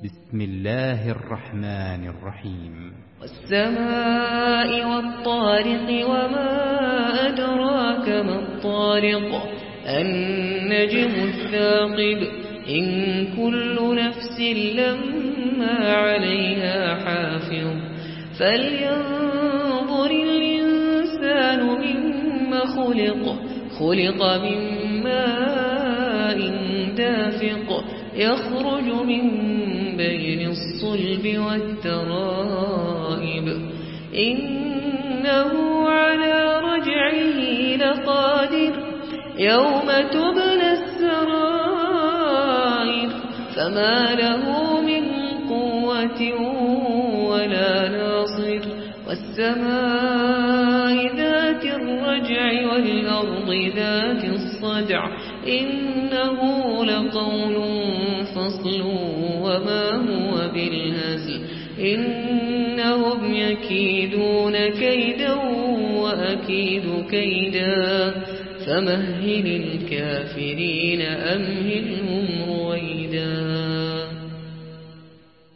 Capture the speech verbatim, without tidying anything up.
بسم الله الرحمن الرحيم والسماء والطارق وما أدراك ما الطارق النجم الثاقب إن كل نفس لما عليها حافظ فلينظر الإنسان مما خلق خلق من ماء دافق يخرج من بين الصلب والترائب إنه على رجعه لقادر يوم تبلى السرائر فما له من قوة ولا ناصر والسماء ذات الرجع والأرض ذات الصدع إنه لقول فصل وما هو بالهزل إنهم يكيدون كيدا وأكيد كيدا فمهل الكافرين أمهلهم رويدا